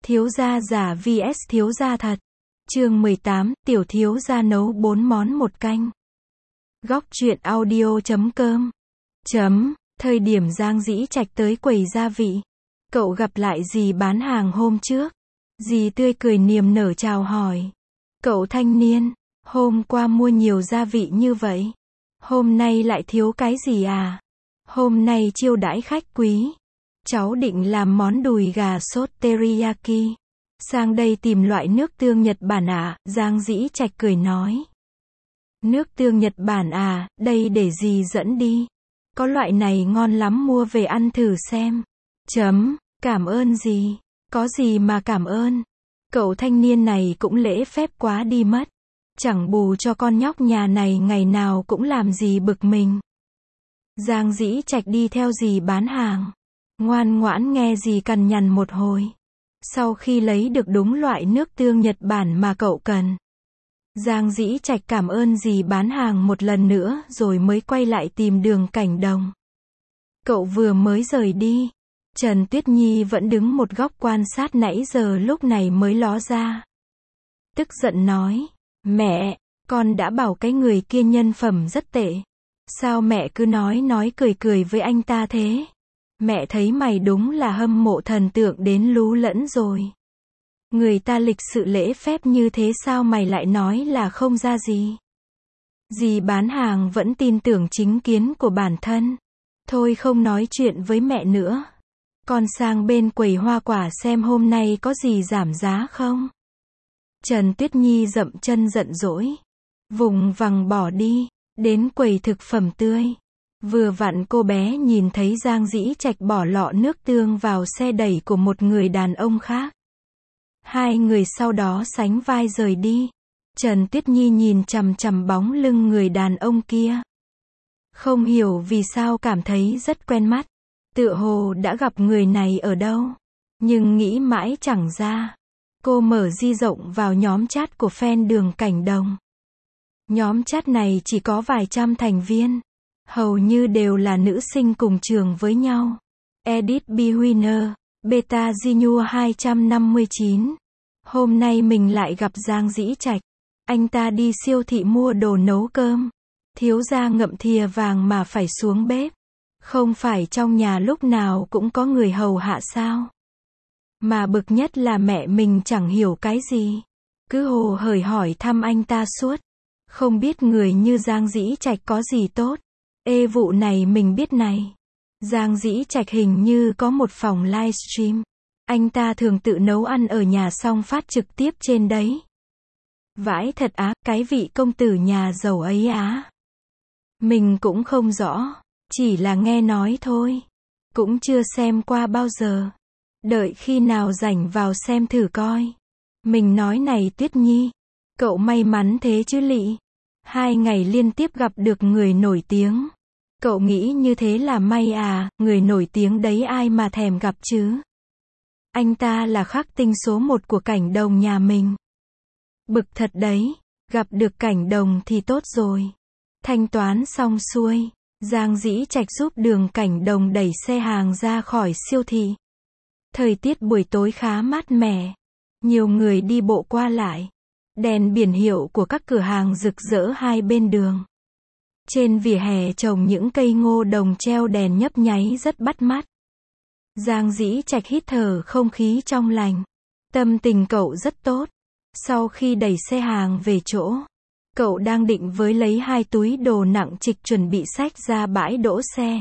Thiếu gia giả vs thiếu gia thật. Chương 18, tiểu thiếu gia nấu 4 món một canh. Góc truyện audio.com. Thời điểm Giang Dĩ Trạch tới quầy gia vị, cậu gặp lại dì bán hàng hôm trước. Dì tươi cười niềm nở chào hỏi. Cậu thanh niên, hôm qua mua nhiều gia vị như vậy, hôm nay lại thiếu cái gì à? Hôm nay chiêu đãi khách quý, cháu định làm món đùi gà sốt teriyaki. Sang đây tìm loại nước tương Nhật Bản à? Giang Dĩ Trạch cười nói. Nước tương Nhật Bản à, đây để dì dẫn đi. Có loại này ngon lắm, mua về ăn thử xem. Cảm ơn dì. Có gì mà cảm ơn. Cậu thanh niên này cũng lễ phép quá đi mất. Chẳng bù cho con nhóc nhà này ngày nào cũng làm gì bực mình. Giang Dĩ Trạch đi theo dì bán hàng, ngoan ngoãn nghe dì cằn nhằn một hồi. Sau khi lấy được đúng loại nước tương Nhật Bản mà cậu cần, Giang Dĩ Trạch cảm ơn dì bán hàng một lần nữa rồi mới quay lại tìm Đường Cảnh Đồng. Cậu vừa mới rời đi, Trần Tuyết Nhi vẫn đứng một góc quan sát nãy giờ, lúc này mới ló ra. Tức giận nói, mẹ, con đã bảo cái người kia nhân phẩm rất tệ. Sao mẹ cứ nói cười với anh ta thế? Mẹ thấy mày đúng là hâm mộ thần tượng đến lú lẫn rồi. Người ta lịch sự lễ phép như thế sao mày lại nói là không ra gì? Dì bán hàng vẫn tin tưởng chính kiến của bản thân. Thôi không nói chuyện với mẹ nữa. Con sang bên quầy hoa quả xem hôm nay có gì giảm giá không? Trần Tuyết Nhi dậm chân giận dỗi, vùng vằng bỏ đi, đến quầy thực phẩm tươi. Vừa vặn cô bé nhìn thấy Giang Dĩ Trạch bỏ lọ nước tương vào xe đẩy của một người đàn ông khác. Hai người sau đó sánh vai rời đi. Trần Tuyết Nhi nhìn chằm chằm bóng lưng người đàn ông kia. Không hiểu vì sao cảm thấy rất quen mắt. Tựa hồ đã gặp người này ở đâu. Nhưng nghĩ mãi chẳng ra. Cô mở di rộng vào nhóm chat của fan Đường Cảnh Đồng. Nhóm chat này chỉ có vài trăm thành viên. Hầu như đều là nữ sinh cùng trường với nhau. Edit B Winner, Beta Gnu 259. Hôm nay mình lại gặp Giang Dĩ Trạch. Anh ta đi siêu thị mua đồ nấu cơm. Thiếu gia ngậm thìa vàng mà phải xuống bếp. Không phải trong nhà lúc nào cũng có người hầu hạ sao? Mà bực nhất là mẹ mình chẳng hiểu cái gì, cứ hồ hởi hỏi thăm anh ta suốt. Không biết người như Giang Dĩ Trạch có gì tốt. Ê, vụ này mình biết này. Giang Dĩ Trạch hình như có một phòng livestream. Anh ta thường tự nấu ăn ở nhà xong phát trực tiếp trên đấy. Vãi thật á, cái vị công tử nhà giàu ấy á. Mình cũng không rõ, chỉ là nghe nói thôi. Cũng chưa xem qua bao giờ. Đợi khi nào rảnh vào xem thử coi. Mình nói này Tuyết Nhi, cậu may mắn thế chứ lị. 2 ngày liên tiếp gặp được người nổi tiếng. Cậu nghĩ như thế là may à? Người nổi tiếng đấy ai mà thèm gặp chứ. Anh ta là khắc tinh số 1 của Cảnh Đồng nhà mình. Bực thật đấy. Gặp được Cảnh Đồng thì tốt rồi. Thanh toán xong xuôi, Giang Dĩ Trạch giúp Đường Cảnh Đồng đẩy xe hàng ra khỏi siêu thị. Thời tiết buổi tối khá mát mẻ. Nhiều người đi bộ qua lại. Đèn biển hiệu của các cửa hàng rực rỡ hai bên đường. Trên vỉa hè trồng những cây ngô đồng treo đèn nhấp nháy rất bắt mắt. Giang Dĩ Trạch hít thở không khí trong lành. Tâm tình cậu rất tốt. Sau khi đẩy xe hàng về chỗ, cậu đang định với lấy 2 túi đồ nặng trịch chuẩn bị xách ra bãi đỗ xe.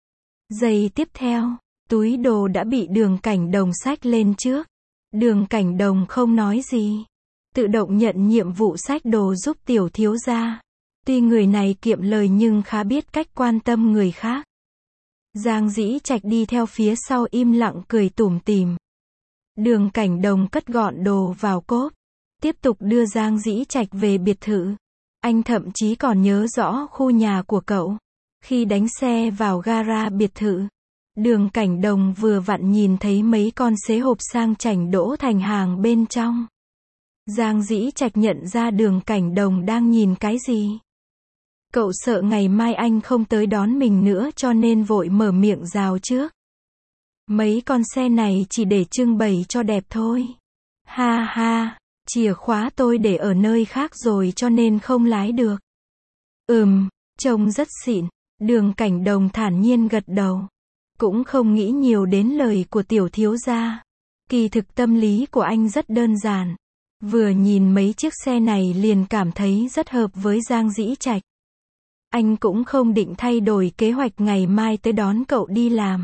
Giây tiếp theo, túi đồ đã bị Đường Cảnh Đồng xách lên trước. Đường Cảnh Đồng không nói gì, tự động nhận nhiệm vụ xách đồ giúp tiểu thiếu gia. Tuy người này kiệm lời nhưng khá biết cách quan tâm người khác. Giang Dĩ Trạch đi theo phía sau im lặng cười tủm tỉm. Đường Cảnh Đồng cất gọn đồ vào cốp, tiếp tục đưa Giang Dĩ Trạch về biệt thự. Anh thậm chí còn nhớ rõ khu nhà của cậu. Khi đánh xe vào gara biệt thự, Đường Cảnh Đồng vừa vặn nhìn thấy mấy con xế hộp sang chảnh đỗ thành hàng bên trong. Giang Dĩ Trạch nhận ra Đường Cảnh Đồng đang nhìn cái gì. Cậu sợ ngày mai anh không tới đón mình nữa cho nên vội mở miệng rào trước. Mấy con xe này chỉ để trưng bày cho đẹp thôi. Ha ha, chìa khóa tôi để ở nơi khác rồi cho nên không lái được. Trông rất xịn. Đường Cảnh Đồng thản nhiên gật đầu. Cũng không nghĩ nhiều đến lời của tiểu thiếu gia. Kỳ thực tâm lý của anh rất đơn giản. Vừa nhìn mấy chiếc xe này liền cảm thấy rất hợp với Giang Dĩ Trạch. Anh cũng không định thay đổi kế hoạch ngày mai tới đón cậu đi làm.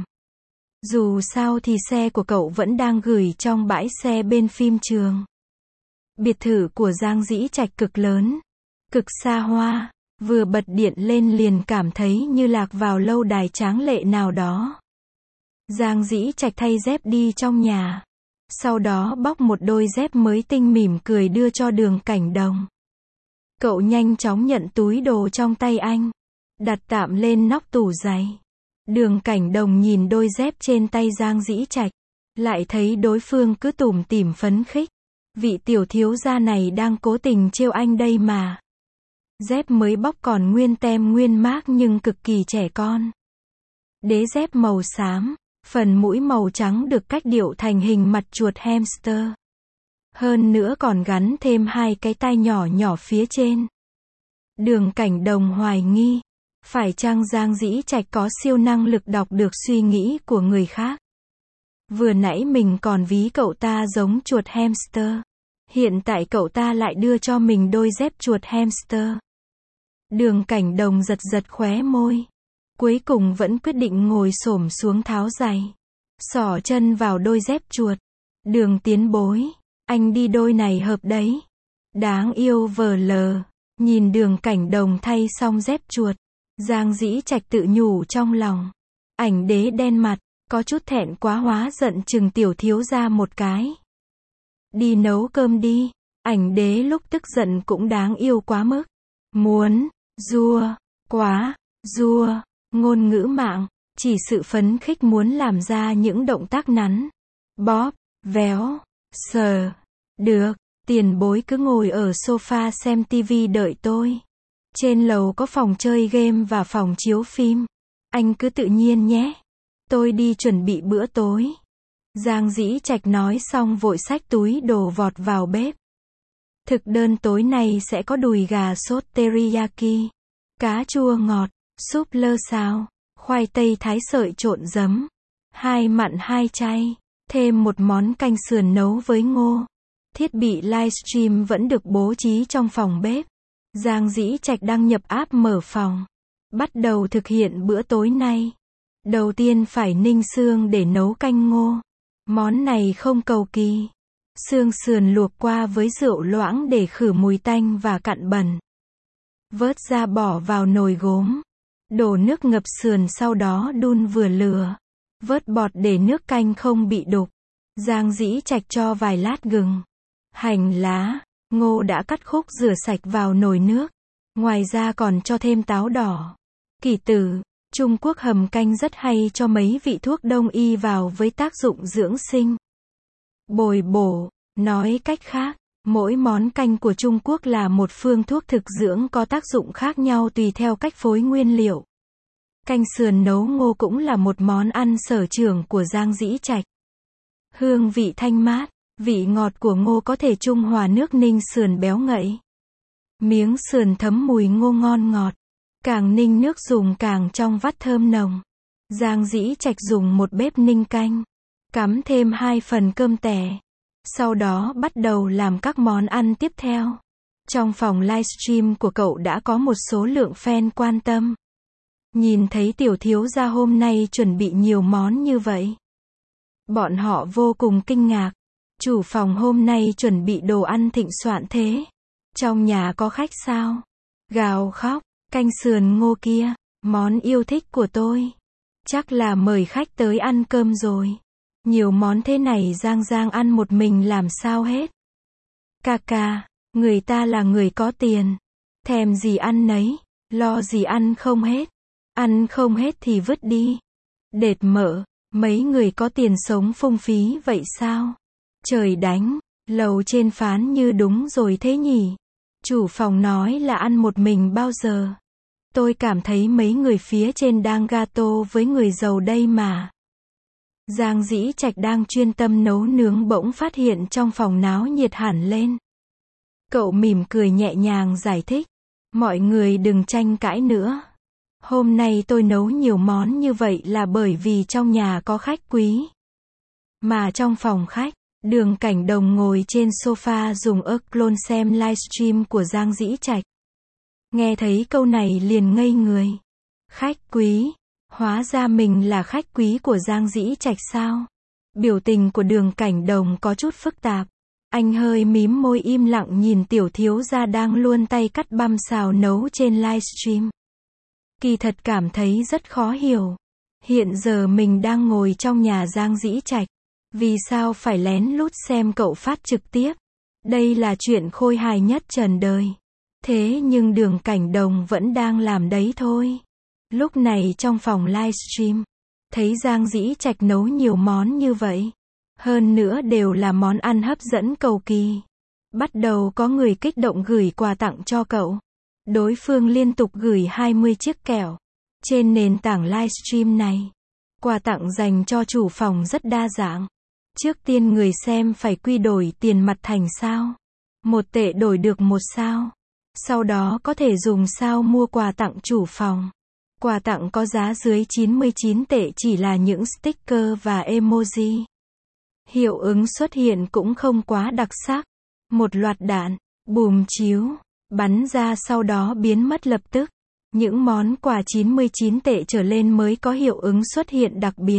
Dù sao thì xe của cậu vẫn đang gửi trong bãi xe bên phim trường. Biệt thự của Giang Dĩ Trạch cực lớn, cực xa hoa, vừa bật điện lên liền cảm thấy như lạc vào lâu đài tráng lệ nào đó. Giang Dĩ Trạch thay dép đi trong nhà. Sau đó bóc một đôi dép mới tinh mỉm cười đưa cho Đường Cảnh Đồng. Cậu nhanh chóng nhận túi đồ trong tay anh, đặt tạm lên nóc tủ giày. Đường Cảnh Đồng nhìn đôi dép trên tay Giang Dĩ Trạch, lại thấy đối phương cứ tủm tỉm phấn khích. Vị tiểu thiếu gia này đang cố tình trêu anh đây mà. Dép mới bóc còn nguyên tem nguyên mác nhưng cực kỳ trẻ con. Đế dép màu xám, phần mũi màu trắng được cách điệu thành hình mặt chuột hamster. Hơn nữa còn gắn thêm 2 cái tai nhỏ nhỏ phía trên. Đường Cảnh Đồng hoài nghi, phải chăng Giang Dĩ Trạch có siêu năng lực đọc được suy nghĩ của người khác? Vừa nãy mình còn ví cậu ta giống chuột hamster. Hiện tại cậu ta lại đưa cho mình đôi dép chuột hamster. Đường Cảnh Đồng giật giật khóe môi. Cuối cùng vẫn quyết định ngồi xổm xuống tháo giày. Xỏ chân vào đôi dép chuột. Đường Tiến bối, anh đi đôi này hợp đấy. Đáng yêu vờ lờ. Nhìn Đường Cảnh Đồng thay xong dép chuột. Giang Dĩ Trạch tự nhủ trong lòng. Ảnh đế đen mặt, có chút thẹn quá hóa giận chừng tiểu thiếu gia một cái. Đi nấu cơm đi. Ảnh đế lúc tức giận cũng đáng yêu quá mức. Muốn, rua, quá, rua, ngôn ngữ mạng, chỉ sự phấn khích muốn làm ra những động tác nắn, bóp, véo, sờ. Được, tiền bối cứ ngồi ở sofa xem tivi đợi tôi. Trên lầu có phòng chơi game và phòng chiếu phim. Anh cứ tự nhiên nhé. Tôi đi chuẩn bị bữa tối. Giang Dĩ Trạch nói xong vội xách túi đồ vọt vào bếp. Thực đơn tối nay sẽ có đùi gà sốt teriyaki, cá chua ngọt, súp lơ xào, khoai tây thái sợi trộn giấm, 2 mặn 2 chay, thêm một món canh sườn nấu với ngô. Thiết bị livestream vẫn được bố trí trong phòng bếp. Giang Dĩ Trạch đăng nhập app mở phòng. Bắt đầu thực hiện bữa tối nay. Đầu tiên phải ninh xương để nấu canh ngô. Món này không cầu kỳ. Xương sườn luộc qua với rượu loãng để khử mùi tanh và cặn bẩn. Vớt ra bỏ vào nồi gốm. Đổ nước ngập sườn sau đó đun vừa lửa. Vớt bọt để nước canh không bị đục. Giang Dĩ Trạch cho vài lát gừng, hành lá, ngô đã cắt khúc rửa sạch vào nồi nước. Ngoài ra còn cho thêm táo đỏ, kỳ tử. Trung Quốc hầm canh rất hay cho mấy vị thuốc đông y vào với tác dụng dưỡng sinh, bồi bổ. Nói cách khác, mỗi món canh của Trung Quốc là một phương thuốc thực dưỡng có tác dụng khác nhau tùy theo cách phối nguyên liệu. Canh sườn nấu ngô cũng là một món ăn sở trường của Giang Dĩ Trạch. Hương vị thanh mát, vị ngọt của ngô có thể trung hòa nước ninh sườn béo ngậy. Miếng sườn thấm mùi ngô ngon ngọt. Càng ninh nước dùng càng trong vắt thơm nồng. Giang Dĩ Trạch dùng một bếp ninh canh, cắm thêm 2 phần cơm tẻ. Sau đó bắt đầu làm các món ăn tiếp theo. Trong phòng livestream của cậu đã có một số lượng fan quan tâm. Nhìn thấy tiểu thiếu gia hôm nay chuẩn bị nhiều món như vậy, bọn họ vô cùng kinh ngạc. Chủ phòng hôm nay chuẩn bị đồ ăn thịnh soạn thế. Trong nhà có khách sao? Gào khóc, canh sườn ngô kia, món yêu thích của tôi. Chắc là mời khách tới ăn cơm rồi. Nhiều món thế này Giang ăn một mình làm sao hết. Ca ca, người ta là người có tiền. Thèm gì ăn nấy, lo gì ăn không hết. Ăn không hết thì vứt đi. Đệt mợ, mấy người có tiền sống phung phí vậy sao? Trời đánh, lầu trên phán như đúng rồi thế nhỉ. Chủ phòng nói là ăn một mình bao giờ. Tôi cảm thấy mấy người phía trên đang gato với người giàu đây mà. Giang Dĩ Trạch đang chuyên tâm nấu nướng bỗng phát hiện trong phòng náo nhiệt hẳn lên. Cậu mỉm cười nhẹ nhàng giải thích. Mọi người đừng tranh cãi nữa. Hôm nay tôi nấu nhiều món như vậy là bởi vì trong nhà có khách quý. Mà trong phòng khách, Đường Cảnh Đồng ngồi trên sofa dùng clone xem livestream của Giang Dĩ Trạch. Nghe thấy câu này liền ngây người. Khách quý? Hóa ra mình là khách quý của Giang Dĩ Trạch sao? Biểu tình của Đường Cảnh Đồng có chút phức tạp. Anh hơi mím môi im lặng nhìn tiểu thiếu gia đang luồn tay cắt băm xào nấu trên livestream. Kỳ thật cảm thấy rất khó hiểu. Hiện giờ mình đang ngồi trong nhà Giang Dĩ Trạch. Vì sao phải lén lút xem cậu phát trực tiếp? Đây là chuyện khôi hài nhất trần đời. Thế nhưng Đường Cảnh Đồng vẫn đang làm đấy thôi. Lúc này trong phòng livestream, thấy Giang Dĩ Trạch nấu nhiều món như vậy. Hơn nữa đều là món ăn hấp dẫn cầu kỳ. Bắt đầu có người kích động gửi quà tặng cho cậu. Đối phương liên tục gửi 20 chiếc kẹo. Trên nền tảng livestream này, quà tặng dành cho chủ phòng rất đa dạng. Trước tiên người xem phải quy đổi tiền mặt thành sao. 1 tệ đổi được 1 sao. Sau đó có thể dùng sao mua quà tặng chủ phòng. Quà tặng có giá dưới 99 tệ chỉ là những sticker và emoji. Hiệu ứng xuất hiện cũng không quá đặc sắc. Một loạt đạn, bùm chiếu, bắn ra sau đó biến mất lập tức. Những món quà 99 tệ trở lên mới có hiệu ứng xuất hiện đặc biệt.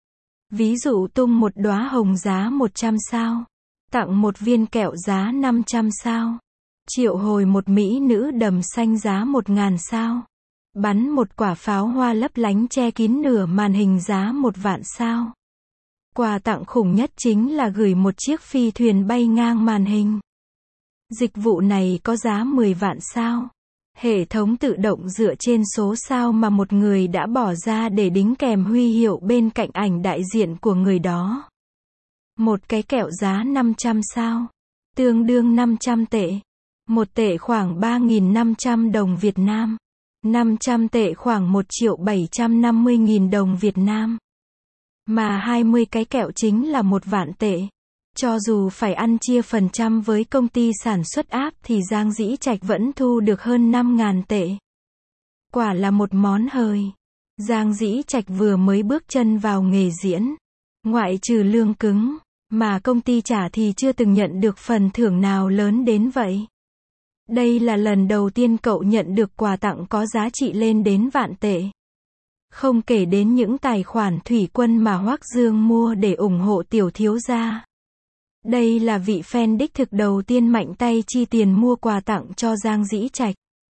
Ví dụ tung một đóa hồng giá 100 sao. Tặng một viên kẹo giá 500 sao. Triệu hồi một mỹ nữ đầm xanh giá 1.000 sao. Bắn một quả pháo hoa lấp lánh che kín nửa màn hình giá 1 vạn sao. Quà tặng khủng nhất chính là gửi một chiếc phi thuyền bay ngang màn hình. Dịch vụ này có giá 10 vạn sao. Hệ thống tự động dựa trên số sao mà một người đã bỏ ra để đính kèm huy hiệu bên cạnh ảnh đại diện của người đó. Một cái kẹo giá 500 sao. Tương đương 500 tệ. 1 tệ khoảng 3.500 đồng Việt Nam. 500 tệ khoảng 1.750.000 đồng Việt Nam. Mà 20 cái kẹo chính là 1 vạn tệ. Cho dù phải ăn chia phần trăm với công ty sản xuất app thì Giang Dĩ Trạch vẫn thu được hơn 5.000 tệ. Quả là một món hời. Giang Dĩ Trạch vừa mới bước chân vào nghề diễn. Ngoại trừ lương cứng, mà công ty trả thì chưa từng nhận được phần thưởng nào lớn đến vậy. Đây là lần đầu tiên cậu nhận được quà tặng có giá trị lên đến vạn tệ. Không kể đến những tài khoản thủy quân mà Hoắc Dương mua để ủng hộ tiểu thiếu gia. Đây là vị fan đích thực đầu tiên mạnh tay chi tiền mua quà tặng cho Giang Dĩ Trạch.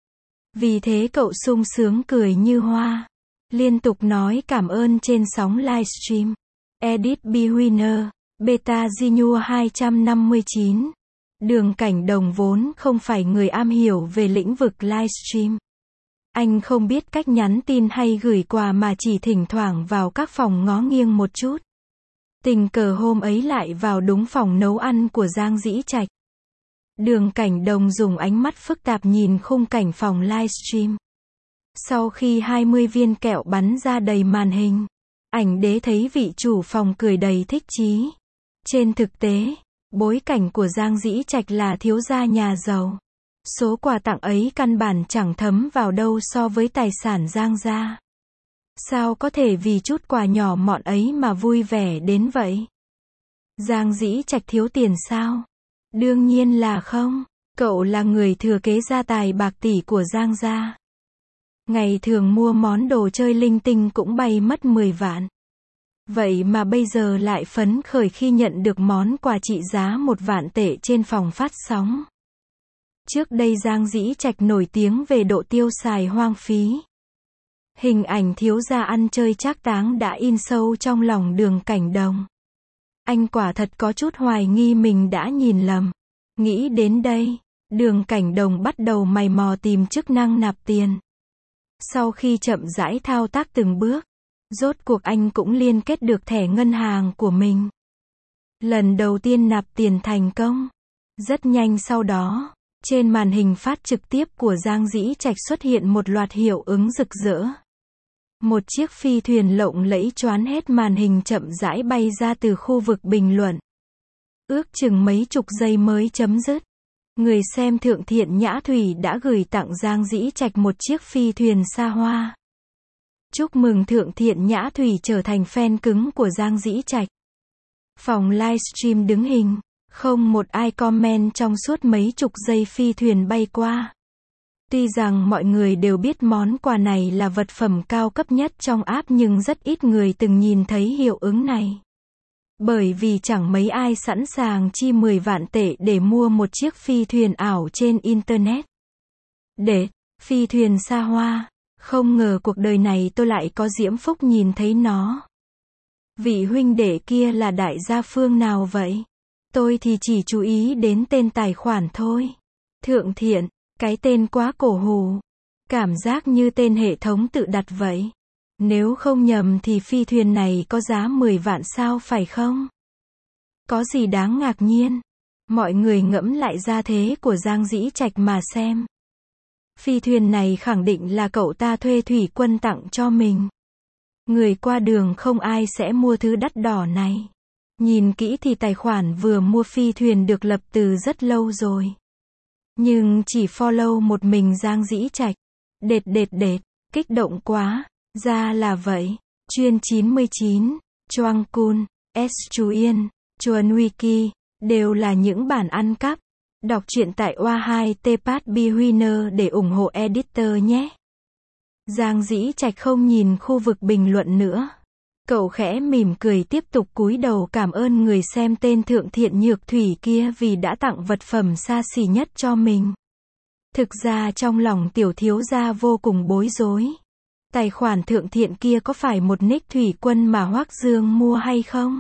Vì thế cậu sung sướng cười như hoa. Liên tục nói cảm ơn trên sóng livestream. Edit B Winner, Beta Gnu 259. Đường Cảnh Đồng vốn không phải người am hiểu về lĩnh vực livestream. Anh không biết cách nhắn tin hay gửi quà mà chỉ thỉnh thoảng vào các phòng ngó nghiêng một chút. Tình cờ hôm ấy lại vào đúng phòng nấu ăn của Giang Dĩ Trạch. Đường Cảnh Đồng dùng ánh mắt phức tạp nhìn khung cảnh phòng livestream. Sau khi 20 viên kẹo bắn ra đầy màn hình, ảnh đế thấy vị chủ phòng cười đầy thích chí. Trên thực tế, bối cảnh của Giang Dĩ Trạch là thiếu gia nhà giàu. Số quà tặng ấy căn bản chẳng thấm vào đâu so với tài sản Giang gia. Sao có thể vì chút quà nhỏ mọn ấy mà vui vẻ đến vậy? Giang Dĩ Trạch thiếu tiền sao? Đương nhiên là không. Cậu là người thừa kế gia tài bạc tỷ của Giang gia. Ngày thường mua món đồ chơi linh tinh cũng bay mất 10 vạn. Vậy mà bây giờ lại phấn khởi khi nhận được món quà trị giá 1 vạn tệ trên phòng phát sóng. Trước đây Giang Dĩ Trạch nổi tiếng về độ tiêu xài hoang phí. Hình ảnh thiếu gia ăn chơi trác táng đã in sâu trong lòng Đường Cảnh Đồng. Anh quả thật có chút hoài nghi mình đã nhìn lầm. Nghĩ đến đây, Đường Cảnh Đồng bắt đầu mày mò tìm chức năng nạp tiền. Sau khi chậm rãi thao tác từng bước, rốt cuộc anh cũng liên kết được thẻ ngân hàng của mình. Lần đầu tiên nạp tiền thành công. Rất nhanh sau đó, trên màn hình phát trực tiếp của Giang Dĩ Trạch xuất hiện một loạt hiệu ứng rực rỡ. Một chiếc phi thuyền lộng lẫy choán hết màn hình chậm rãi bay ra từ khu vực bình luận. Ước chừng mấy chục giây mới chấm dứt. Người xem Thượng Thiện Nhã Thủy đã gửi tặng Giang Dĩ Trạch một chiếc phi thuyền xa hoa. Chúc mừng Thượng Thiện Nhã Thủy trở thành fan cứng của Giang Dĩ Trạch. Phòng livestream đứng hình, không một ai comment trong suốt mấy chục giây phi thuyền bay qua. Tuy rằng mọi người đều biết món quà này là vật phẩm cao cấp nhất trong app nhưng rất ít người từng nhìn thấy hiệu ứng này. Bởi vì chẳng mấy ai sẵn sàng chi 10 vạn tệ để mua một chiếc phi thuyền ảo trên Internet. Phi thuyền xa hoa, không ngờ cuộc đời này tôi lại có diễm phúc nhìn thấy nó. Vị huynh đệ kia là đại gia phương nào vậy? Tôi thì chỉ chú ý đến tên tài khoản thôi. Thượng Thiện, cái tên quá cổ hủ. Cảm giác như tên hệ thống tự đặt vậy. Nếu không nhầm thì phi thuyền này có giá 10 vạn sao phải không? Có gì đáng ngạc nhiên? Mọi người ngẫm lại gia thế của Giang Dĩ Trạch mà xem. Phi thuyền này khẳng định là cậu ta thuê thủy quân tặng cho mình. Người qua đường không ai sẽ mua thứ đắt đỏ này. Nhìn kỹ thì tài khoản vừa mua phi thuyền được lập từ rất lâu rồi. Nhưng chỉ follow một mình Giang Dĩ Trạch. Kích động quá. Ra là vậy. Chuyên 99, Choang Kun, S. Chú Yên, Chuan Wiki, đều là những bản ăn cắp. Đọc truyện tại oa2tpatbwinner để ủng hộ editor nhé. Giang Dĩ Trạch không nhìn khu vực bình luận nữa. Cậu khẽ mỉm cười tiếp tục cúi đầu cảm ơn người xem tên Thượng Thiện Nhược Thủy kia vì đã tặng vật phẩm xa xỉ nhất cho mình. Thực ra trong lòng tiểu thiếu gia vô cùng bối rối. Tài khoản Thượng Thiện kia có phải một nick thủy quân mà Hoắc Dương mua hay không?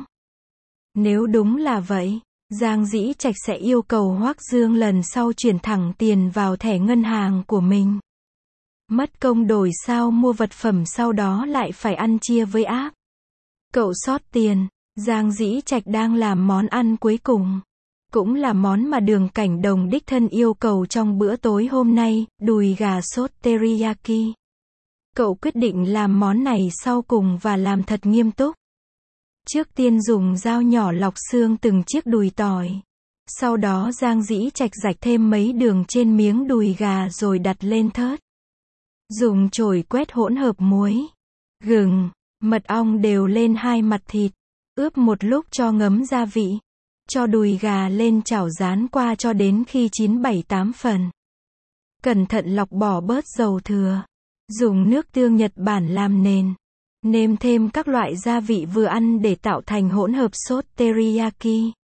Nếu đúng là vậy, Giang Dĩ Trạch sẽ yêu cầu Hoắc Dương lần sau chuyển thẳng tiền vào thẻ ngân hàng của mình. Mất công đổi sao mua vật phẩm sau đó lại phải ăn chia với app. Cậu sót tiền, Giang Dĩ Trạch đang làm món ăn cuối cùng. Cũng là món mà Đường Cảnh Đồng đích thân yêu cầu trong bữa tối hôm nay, đùi gà sốt teriyaki. Cậu quyết định làm món này sau cùng và làm thật nghiêm túc. Trước tiên dùng dao nhỏ lọc xương từng chiếc đùi tỏi. Sau đó Giang Dĩ Trạch rạch thêm mấy đường trên miếng đùi gà rồi đặt lên thớt. Dùng chổi quét hỗn hợp muối, gừng, mật ong đều lên hai mặt thịt. Ướp một lúc cho ngấm gia vị. Cho đùi gà lên chảo rán qua cho đến khi chín 7-8 phần. Cẩn thận lọc bỏ bớt dầu thừa. Dùng nước tương Nhật Bản làm nền. Nêm thêm các loại gia vị vừa ăn để tạo thành hỗn hợp sốt teriyaki.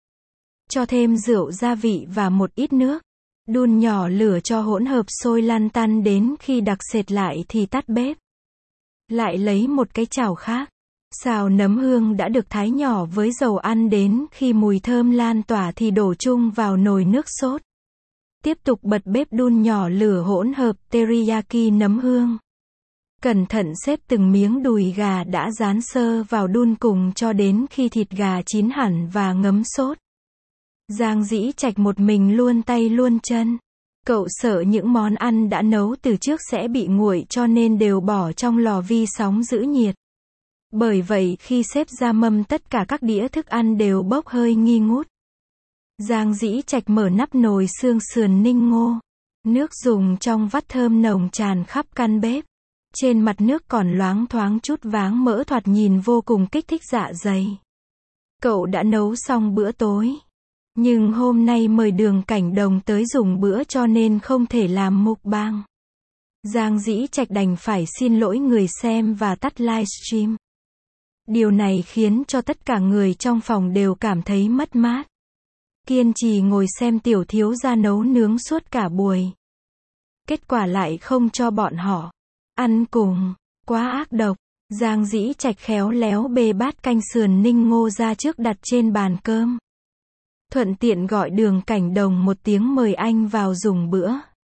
Cho thêm rượu gia vị và một ít nước. Đun nhỏ lửa cho hỗn hợp sôi lăn tăn đến khi đặc sệt lại thì tắt bếp. Lại lấy một cái chảo khác. Xào nấm hương đã được thái nhỏ với dầu ăn đến khi mùi thơm lan tỏa thì đổ chung vào nồi nước sốt. Tiếp tục bật bếp đun nhỏ lửa hỗn hợp teriyaki nấm hương. Cẩn thận xếp từng miếng đùi gà đã rán sơ vào đun cùng cho đến khi thịt gà chín hẳn và ngấm sốt. Giang Dĩ Trạch một mình luôn tay luôn chân. Cậu sợ những món ăn đã nấu từ trước sẽ bị nguội cho nên đều bỏ trong lò vi sóng giữ nhiệt. Bởi vậy khi xếp ra mâm tất cả các đĩa thức ăn đều bốc hơi nghi ngút. Giang Dĩ Trạch mở nắp nồi xương sườn ninh ngô. Nước dùng trong vắt thơm nồng tràn khắp căn bếp. Trên mặt nước còn loáng thoáng chút váng mỡ thoạt nhìn vô cùng kích thích dạ dày. Cậu đã nấu xong bữa tối. Nhưng hôm nay mời Đường Cảnh Đồng tới dùng bữa cho nên không thể làm mukbang. Giang Dĩ Trạch đành phải xin lỗi người xem và tắt livestream. Điều này khiến cho tất cả người trong phòng đều cảm thấy mất mát. Kiên trì ngồi xem tiểu thiếu gia nấu nướng suốt cả buổi. Kết quả lại không cho bọn họ ăn cùng, quá ác độc. Giang Dĩ Trạch khéo léo bê bát canh sườn ninh ngô ra trước đặt trên bàn cơm. Thuận tiện gọi Đường Cảnh Đồng một tiếng mời anh vào dùng bữa.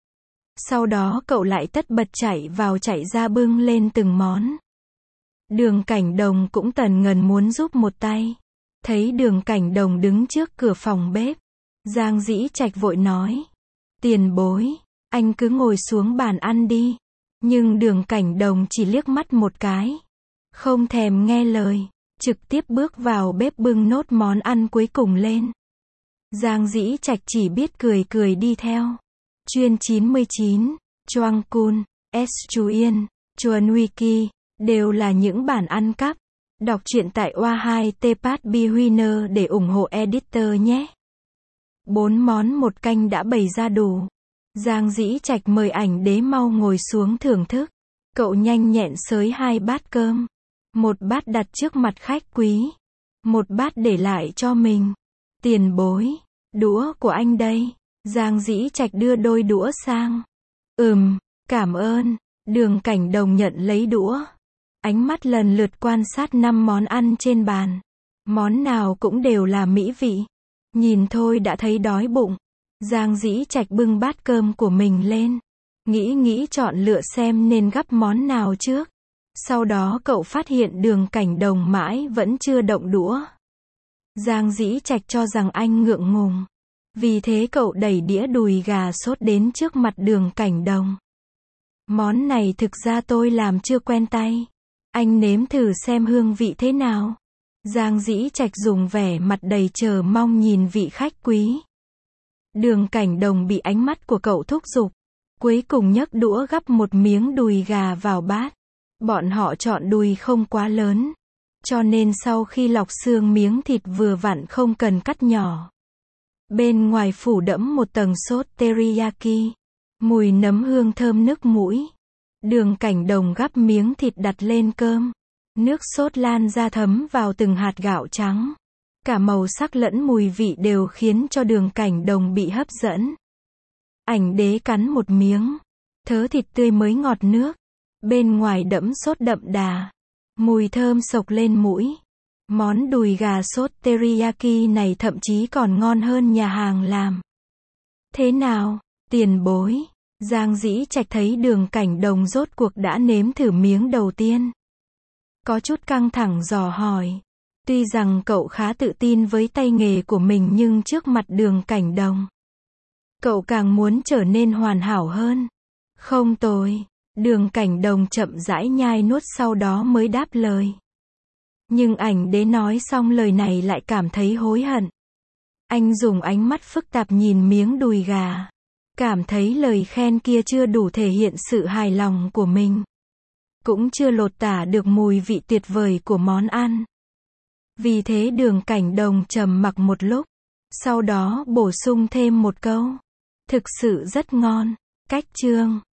Sau đó cậu lại tất bật chạy ra bưng lên từng món. Đường Cảnh Đồng cũng tần ngần muốn giúp một tay. Thấy Đường Cảnh Đồng đứng trước cửa phòng bếp. Giang Dĩ Trạch vội nói. Tiền bối, anh cứ ngồi xuống bàn ăn đi. Nhưng Đường Cảnh Đồng chỉ liếc mắt một cái. Không thèm nghe lời. Trực tiếp bước vào bếp bưng nốt món ăn cuối cùng lên. Giang Dĩ Trạch chỉ biết cười cười đi theo. Chuyên 99, Choang Kun, S. Chu Yên, Chuan Wiki, đều là những bản ăn cắp. Đọc truyện tại oa2 tpat bwinner để ủng hộ editor nhé. 4 món một canh đã bày ra đủ. Giang Dĩ Trạch mời ảnh đế mau ngồi xuống thưởng thức. Cậu nhanh nhẹn xới 2 bát cơm. Một bát đặt trước mặt khách quý. Một bát để lại cho mình. Tiền bối, đũa của anh đây. Giang Dĩ Trạch đưa đôi đũa sang. Cảm ơn. Đường Cảnh Đồng nhận lấy đũa. Ánh mắt lần lượt quan sát 5 món ăn trên bàn. Món nào cũng đều là mỹ vị. Nhìn thôi đã thấy đói bụng. Giang Dĩ Trạch bưng bát cơm của mình lên. Nghĩ chọn lựa xem nên gắp món nào trước. Sau đó cậu phát hiện Đường Cảnh Đồng mãi vẫn chưa động đũa. Giang Dĩ Trạch cho rằng anh ngượng ngùng. Vì thế cậu đẩy đĩa đùi gà sốt đến trước mặt Đường Cảnh Đồng. Món này thực ra tôi làm chưa quen tay. Anh nếm thử xem hương vị thế nào. Giang Dĩ Trạch dùng vẻ mặt đầy chờ mong nhìn vị khách quý. Đường Cảnh Đồng bị ánh mắt của cậu thúc giục. Cuối cùng nhấc đũa gắp một miếng đùi gà vào bát. Bọn họ chọn đùi không quá lớn. Cho nên sau khi lọc xương miếng thịt vừa vặn không cần cắt nhỏ. Bên ngoài phủ đẫm một tầng sốt teriyaki. Mùi nấm hương thơm nức mũi. Đường Cảnh Đồng gắp miếng thịt đặt lên cơm. Nước sốt lan ra thấm vào từng hạt gạo trắng. Cả màu sắc lẫn mùi vị đều khiến cho Đường Cảnh Đồng bị hấp dẫn. Ảnh đế cắn một miếng. Thớ thịt tươi mới ngọt nước. Bên ngoài đẫm sốt đậm đà. Mùi thơm sộc lên mũi. Món đùi gà sốt teriyaki này thậm chí còn ngon hơn nhà hàng làm. Thế nào, tiền bối? Giang Dĩ Trạch thấy Đường Cảnh Đồng rốt cuộc đã nếm thử miếng đầu tiên. Có chút căng thẳng dò hỏi. Tuy rằng cậu khá tự tin với tay nghề của mình nhưng trước mặt Đường Cảnh Đồng, cậu càng muốn trở nên hoàn hảo hơn. Không tồi. Đường Cảnh Đồng chậm rãi nhai nuốt sau đó mới đáp lời. Nhưng ảnh đế nói xong lời này lại cảm thấy hối hận. Anh dùng ánh mắt phức tạp nhìn miếng đùi gà. Cảm thấy lời khen kia chưa đủ thể hiện sự hài lòng của mình. Cũng chưa lột tả được mùi vị tuyệt vời của món ăn. Vì thế Đường Cảnh Đồng trầm mặc một lúc. Sau đó bổ sung thêm một câu. Thực sự rất ngon. Cách chương